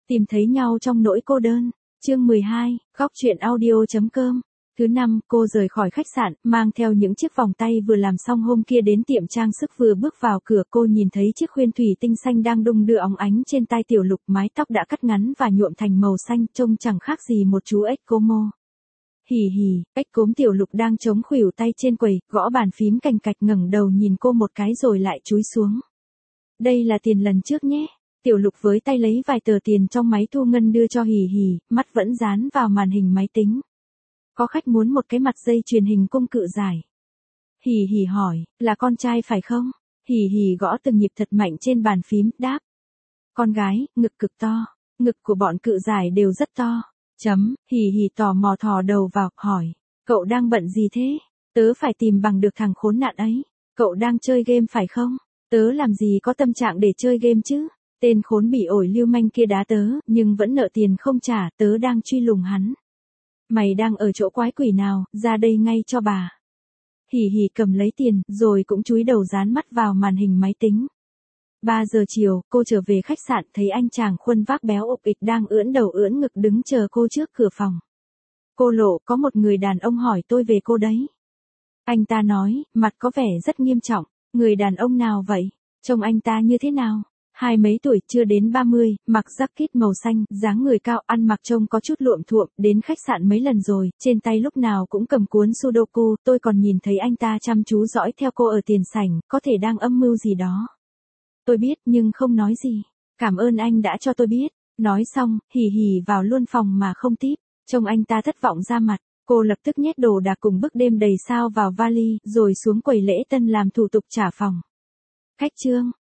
Tìm thấy nhau trong nỗi cô đơn. Chương 12, góc truyện audio.com. Thứ năm, cô rời khỏi khách sạn, mang theo những chiếc vòng tay vừa làm xong hôm kia đến tiệm trang sức. Vừa bước vào cửa, cô nhìn thấy chiếc khuyên thủy tinh xanh đang đung đưa óng ánh trên tai Tiểu Lục, mái tóc đã cắt ngắn và nhuộm thành màu xanh, trông chẳng khác gì một chú ếch cố mô. Hì hì, ếch cốm Tiểu Lục đang chống khuỷu tay trên quầy, gõ bàn phím cành cạch, ngẩng đầu nhìn cô một cái rồi lại chúi xuống. Đây là tiền lần trước nhé. Tiểu Lục với tay lấy vài tờ tiền trong máy thu ngân đưa cho Hì Hì, mắt vẫn dán vào màn hình máy tính. Có khách muốn một cái mặt dây chuyền hình cung cự dài. Hì Hì hỏi, là con trai phải không? Hì Hì gõ từng nhịp thật mạnh trên bàn phím, đáp. Con gái, ngực cực to. Ngực của bọn cự giải đều rất to. Hì Hì tò mò thò đầu vào, hỏi. Cậu đang bận gì thế? Tớ phải tìm bằng được thằng khốn nạn ấy. Cậu đang chơi game phải không? Tớ làm gì có tâm trạng để chơi game chứ? Tên khốn bị ổi lưu manh kia đá tớ, nhưng vẫn nợ tiền không trả, tớ đang truy lùng hắn. Mày đang ở chỗ quái quỷ nào, ra đây ngay cho bà. Hì Hì cầm lấy tiền, rồi cũng chúi đầu dán mắt vào màn hình máy tính. 3 giờ chiều, cô trở về khách sạn, thấy anh chàng khuôn vác béo ục ịch đang ưỡn đầu ưỡn ngực đứng chờ cô trước cửa phòng. Cô lộ, có một người đàn ông hỏi tôi về cô đấy. Anh ta nói, mặt có vẻ rất nghiêm trọng. Người đàn ông nào vậy? Trông anh ta như thế nào? 20 mấy tuổi, chưa đến 30, mặc jacket màu xanh, dáng người cao, ăn mặc trông có chút luộm thuộm, đến khách sạn mấy lần rồi, trên tay lúc nào cũng cầm cuốn Sudoku, tôi còn nhìn thấy anh ta chăm chú dõi theo cô ở tiền sảnh, có thể đang âm mưu gì đó. Tôi biết, nhưng không nói gì. Cảm ơn anh đã cho tôi biết. Nói xong, Hì Hì vào luôn phòng mà không tiếp. Trông anh ta thất vọng ra mặt, cô lập tức nhét đồ đạc cùng bức đêm đầy sao vào vali, rồi xuống quầy lễ tân làm thủ tục trả phòng. Khách trương,